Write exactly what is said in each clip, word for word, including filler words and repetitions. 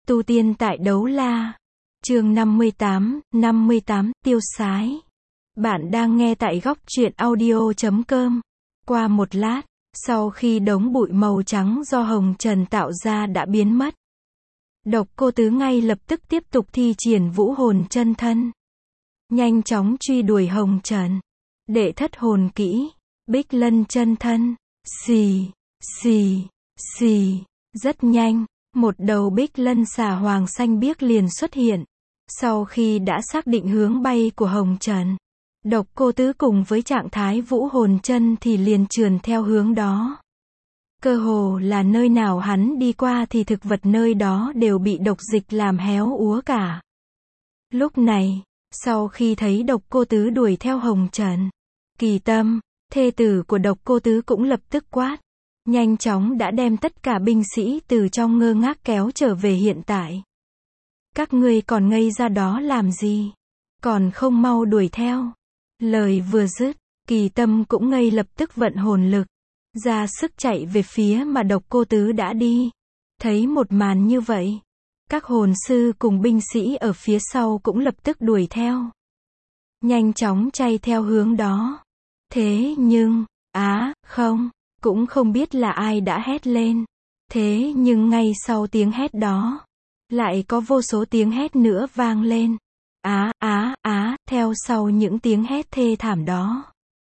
Tu tiên tại Đấu La. Chương năm mươi tám, năm mươi tám, tiêu sái. Bạn đang nghe tại góc truyện audio chấm com. Qua một lát, sau khi đống bụi màu trắng do hồng trần tạo ra đã biến mất, Độc Cô Tứ ngay lập tức tiếp tục thi triển vũ hồn chân thân, nhanh chóng truy đuổi hồng trần. Đệ thất hồn kỹ, Bích Lân chân thân. Xì, xì, xì. Rất nhanh, một đầu Bích Lân xà hoàng xanh biếc liền xuất hiện. Sau khi đã xác định hướng bay của hồng trần, Độc Cô Tứ cùng với trạng thái vũ hồn chân thì liền trườn theo hướng đó. Cơ hồ là nơi nào hắn đi qua thì thực vật nơi đó đều bị độc dịch làm héo úa cả. Lúc này, sau khi thấy Độc Cô Tứ đuổi theo hồng trần, Kỳ Tâm, thê tử của Độc Cô Tứ cũng lập tức quát, nhanh chóng đã đem tất cả binh sĩ từ trong ngơ ngác kéo trở về hiện tại. Các ngươi còn ngây ra đó làm gì? Còn không mau đuổi theo. Lời vừa dứt, Kỳ Tâm cũng ngay lập tức vận hồn lực, ra sức chạy về phía mà Độc Cô Tứ đã đi. Thấy một màn như vậy, các hồn sư cùng binh sĩ ở phía sau cũng lập tức đuổi theo, nhanh chóng chạy theo hướng đó. Thế nhưng, á, không, cũng không biết là ai đã hét lên. Thế nhưng ngay sau tiếng hét đó, lại có vô số tiếng hét nữa vang lên. Á, á, á, theo sau những tiếng hét thê thảm đó,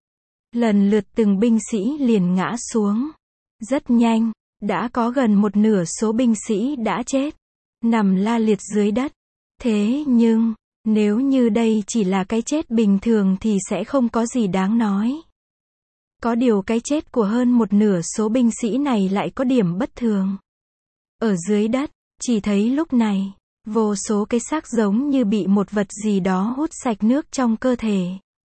lần lượt từng binh sĩ liền ngã xuống. Rất nhanh, đã có gần một nửa số binh sĩ đã chết, nằm la liệt dưới đất. Thế nhưng, nếu như đây chỉ là cái chết bình thường thì sẽ không có gì đáng nói. Có điều cái chết của hơn một nửa số binh sĩ này lại có điểm bất thường. Ở dưới đất, chỉ thấy lúc này, vô số cái xác giống như bị một vật gì đó hút sạch nước trong cơ thể.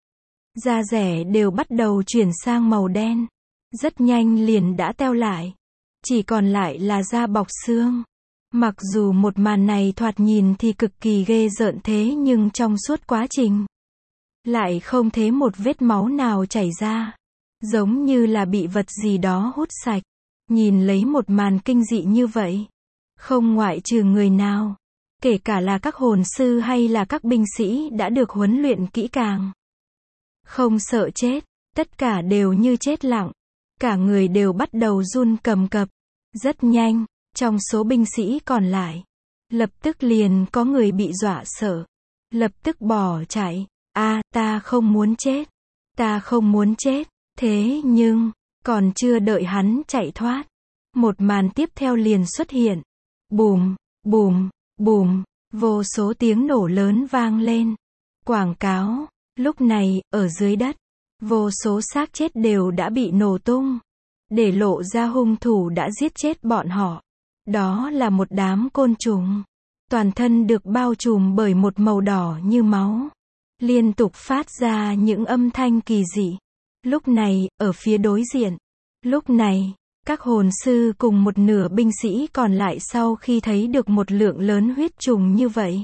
Da rẻ đều bắt đầu chuyển sang màu đen. Rất nhanh liền đã teo lại. Chỉ còn lại là da bọc xương. Mặc dù một màn này thoạt nhìn thì cực kỳ ghê rợn thế nhưng trong suốt quá trình, lại không thấy một vết máu nào chảy ra. Giống như là bị vật gì đó hút sạch. Nhìn lấy một màn kinh dị như vậy, không ngoại trừ người nào, kể cả là các hồn sư hay là các binh sĩ đã được huấn luyện kỹ càng, không sợ chết, tất cả đều như chết lặng. Cả người đều bắt đầu run cầm cập. Rất nhanh, trong số binh sĩ còn lại, lập tức liền có người bị dọa sợ, lập tức bỏ chạy. A, ta không muốn chết, ta không muốn chết. Thế nhưng, còn chưa đợi hắn chạy thoát, một màn tiếp theo liền xuất hiện. Bùm, bùm, bùm, vô số tiếng nổ lớn vang lên. Quảng cáo, lúc này, ở dưới đất, vô số xác chết đều đã bị nổ tung, để lộ ra hung thủ đã giết chết bọn họ. Đó là một đám côn trùng, toàn thân được bao trùm bởi một màu đỏ như máu, liên tục phát ra những âm thanh kỳ dị. Lúc này, ở phía đối diện, lúc này, các hồn sư cùng một nửa binh sĩ còn lại sau khi thấy được một lượng lớn huyết trùng như vậy,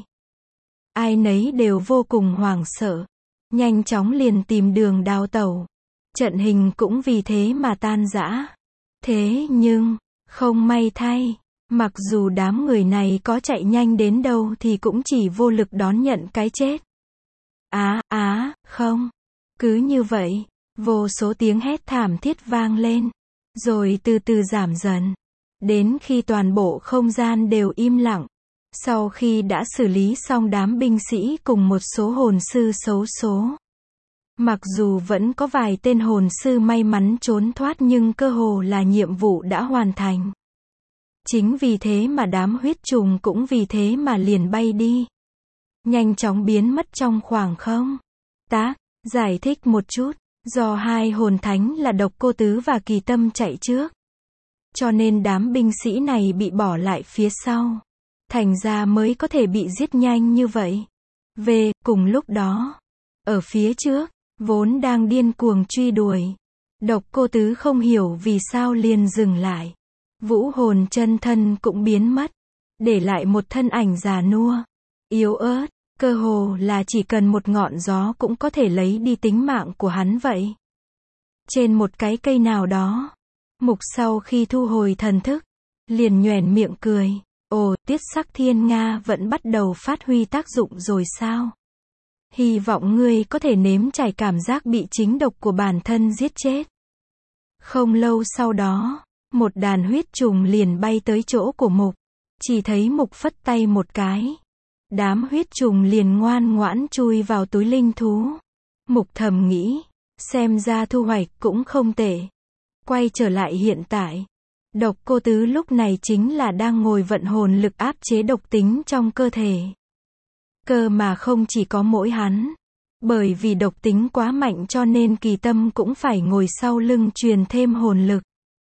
ai nấy đều vô cùng hoảng sợ, nhanh chóng liền tìm đường đào tẩu. Trận hình cũng vì thế mà tan rã. Thế nhưng, không may thay, mặc dù đám người này có chạy nhanh đến đâu thì cũng chỉ vô lực đón nhận cái chết. Á, á, không. Cứ như vậy, vô số tiếng hét thảm thiết vang lên, rồi từ từ giảm dần, đến khi toàn bộ không gian đều im lặng. Sau khi đã xử lý xong đám binh sĩ cùng một số hồn sư xấu số, mặc dù vẫn có vài tên hồn sư may mắn trốn thoát nhưng cơ hồ là nhiệm vụ đã hoàn thành. Chính vì thế mà đám huyết trùng cũng vì thế mà liền bay đi, nhanh chóng biến mất trong khoảng không. Tác, giải thích một chút. Do hai hồn thánh là Độc Cô Tứ và Kỳ Tâm chạy trước, cho nên đám binh sĩ này bị bỏ lại phía sau, thành ra mới có thể bị giết nhanh như vậy. Về, cùng lúc đó, ở phía trước, vốn đang điên cuồng truy đuổi, Độc Cô Tứ không hiểu vì sao liền dừng lại. Vũ hồn chân thân cũng biến mất, để lại một thân ảnh già nua, yếu ớt. Cơ hồ là chỉ cần một ngọn gió cũng có thể lấy đi tính mạng của hắn vậy. Trên một cái cây nào đó, Mục sau khi thu hồi thần thức, liền nhoẻn miệng cười. Ồ, Tuyết Sắc Thiên Nga vẫn bắt đầu phát huy tác dụng rồi sao? Hy vọng ngươi có thể nếm trải cảm giác bị chính độc của bản thân giết chết. Không lâu sau đó, một đàn huyết trùng liền bay tới chỗ của Mục. Chỉ thấy Mục phất tay một cái. Đám huyết trùng liền ngoan ngoãn chui vào túi linh thú. Mục thầm nghĩ, xem ra thu hoạch cũng không tệ. Quay trở lại hiện tại. Độc Cô Tứ lúc này chính là đang ngồi vận hồn lực áp chế độc tính trong cơ thể. Cơ mà không chỉ có mỗi hắn. Bởi vì độc tính quá mạnh cho nên Kỳ Tâm cũng phải ngồi sau lưng truyền thêm hồn lực.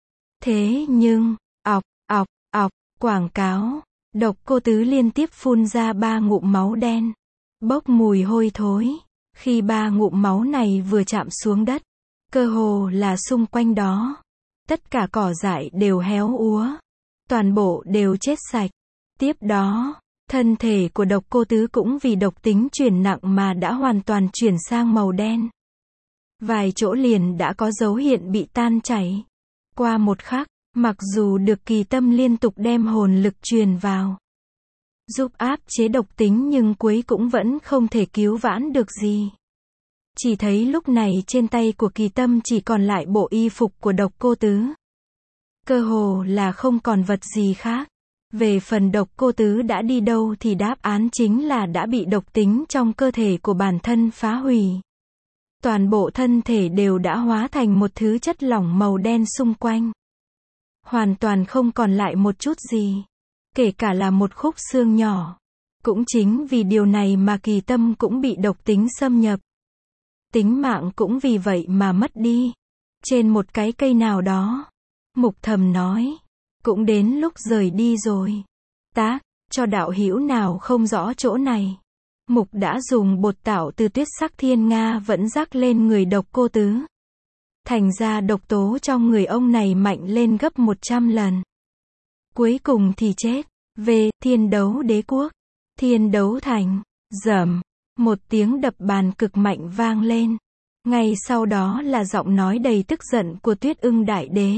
Thế nhưng, ọc, ọc, ọc, quảng cáo, Độc Cô Tứ liên tiếp phun ra ba ngụm máu đen. Bốc mùi hôi thối. Khi ba ngụm máu này vừa chạm xuống đất, cơ hồ là xung quanh đó. Tất cả cỏ dại đều héo úa. Toàn bộ đều chết sạch. Tiếp đó, thân thể của Độc Cô Tứ cũng vì độc tính chuyển nặng mà đã hoàn toàn chuyển sang màu đen. Vài chỗ liền đã có dấu hiện bị tan chảy. Qua một khắc, mặc dù được Kỳ Tâm liên tục đem hồn lực truyền vào, giúp áp chế độc tính nhưng cuối cũng vẫn không thể cứu vãn được gì. Chỉ thấy lúc này trên tay của Kỳ Tâm chỉ còn lại bộ y phục của Độc Cô Tứ. Cơ hồ là không còn vật gì khác. Về phần Độc Cô Tứ đã đi đâu thì đáp án chính là đã bị độc tính trong cơ thể của bản thân phá hủy. Toàn bộ thân thể đều đã hóa thành một thứ chất lỏng màu đen xung quanh. Hoàn toàn không còn lại một chút gì. Kể cả là một khúc xương nhỏ. Cũng chính vì điều này mà Kỳ Tâm cũng bị độc tính xâm nhập. Tính mạng cũng vì vậy mà mất đi. Trên một cái cây nào đó. Mục thầm nói. Cũng đến lúc rời đi rồi. Tác, cho đạo hữu nào không rõ chỗ này. Mục đã dùng bột tạo từ Tuyết Sắc Thiên Nga vẫn rắc lên người Độc Cô Tứ. Thành ra độc tố trong người ông này mạnh lên gấp một trăm lần. Cuối cùng thì chết. Về Thiên Đấu Đế Quốc. Thiên Đấu Thành. Rầm. Một tiếng đập bàn cực mạnh vang lên. Ngay sau đó là giọng nói đầy tức giận của Tuyết Ưng Đại Đế.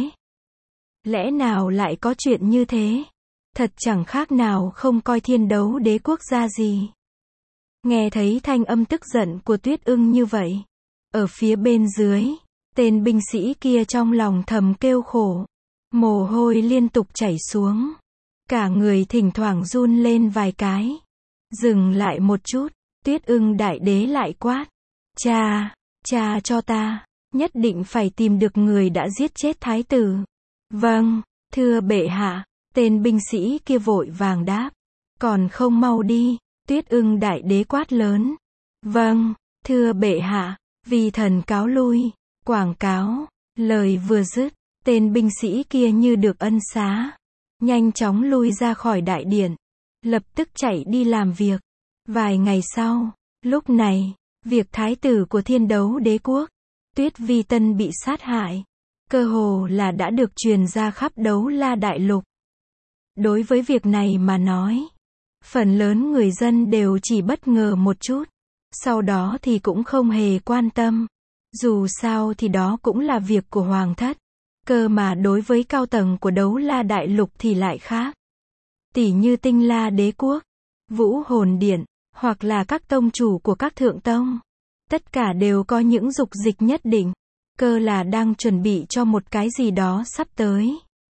Lẽ nào lại có chuyện như thế? Thật chẳng khác nào không coi Thiên Đấu Đế Quốc ra gì. Nghe thấy thanh âm tức giận của Tuyết Ưng như vậy. Ở phía bên dưới, tên binh sĩ kia trong lòng thầm kêu khổ. Mồ hôi liên tục chảy xuống. Cả người thỉnh thoảng run lên vài cái. Dừng lại một chút, Tuyết Ưng Đại Đế lại quát. Cha, cha cho ta, nhất định phải tìm được người đã giết chết thái tử. Vâng, thưa bệ hạ, tên binh sĩ kia vội vàng đáp. Còn không mau đi, Tuyết Ưng Đại Đế quát lớn. Vâng, thưa bệ hạ, vi thần cáo lui. Quảng cáo, lời vừa dứt, tên binh sĩ kia như được ân xá. Nhanh chóng lui ra khỏi đại điện. Lập tức chạy đi làm việc. Vài ngày sau, lúc này, việc thái tử của Thiên Đấu Đế Quốc, Tuyết Vi Tân bị sát hại. Cơ hồ là đã được truyền ra khắp Đấu La Đại Lục. Đối với việc này mà nói, phần lớn người dân đều chỉ bất ngờ một chút. Sau đó thì cũng không hề quan tâm. Dù sao thì đó cũng là việc của Hoàng thất. Cơ mà đối với cao tầng của Đấu La Đại Lục thì lại khác. Tỉ như Tinh La Đế Quốc, Vũ Hồn Điện, hoặc là các tông chủ của các thượng tông. Tất cả đều có những dục dịch nhất định. Cơ là đang chuẩn bị cho một cái gì đó sắp tới.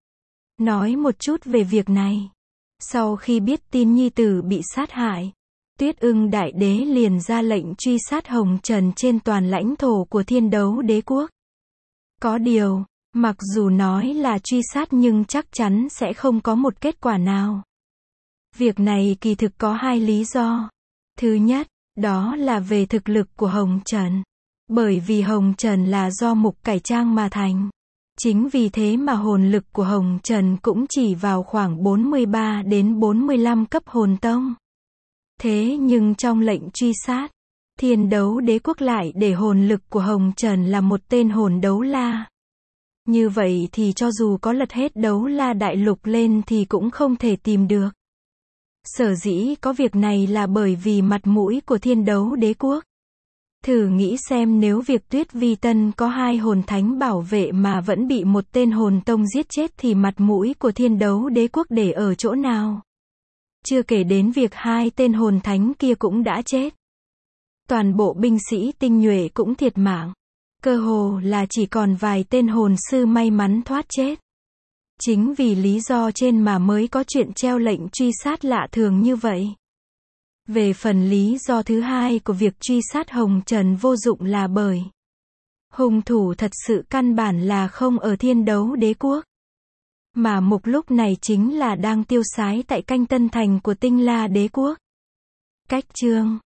Nói một chút về việc này. Sau khi biết tin nhi tử bị sát hại, Tuyết Ưng Đại Đế liền ra lệnh truy sát Hồng Trần trên toàn lãnh thổ của Thiên Đấu Đế Quốc. Có điều, mặc dù nói là truy sát nhưng chắc chắn sẽ không có một kết quả nào. Việc này kỳ thực có hai lý do. Thứ nhất, đó là về thực lực của Hồng Trần. Bởi vì Hồng Trần là do Mục cải trang mà thành. Chính vì thế mà hồn lực của Hồng Trần cũng chỉ vào khoảng bốn mươi ba đến bốn mươi lăm cấp hồn tông. Thế nhưng trong lệnh truy sát, Thiên Đấu Đế Quốc lại để hồn lực của Hồng Trần là một tên hồn đấu la. Như vậy thì cho dù có lật hết Đấu La Đại Lục lên thì cũng không thể tìm được. Sở dĩ có việc này là bởi vì mặt mũi của Thiên Đấu Đế Quốc. Thử nghĩ xem nếu việc Tuyết Vi Tân có hai hồn thánh bảo vệ mà vẫn bị một tên hồn tông giết chết thì mặt mũi của Thiên Đấu Đế Quốc để ở chỗ nào. Chưa kể đến việc hai tên hồn thánh kia cũng đã chết. Toàn bộ binh sĩ tinh nhuệ cũng thiệt mạng. Cơ hồ là chỉ còn vài tên hồn sư may mắn thoát chết. Chính vì lý do trên mà mới có chuyện treo lệnh truy sát lạ thường như vậy. Về phần lý do thứ hai của việc truy sát Hồng Trần vô dụng là bởi hung thủ thật sự căn bản là không ở Thiên Đấu Đế Quốc. Mà Mục lúc này chính là đang tiêu sái tại canh Tân Thành của Tinh La Đế Quốc. Cách chương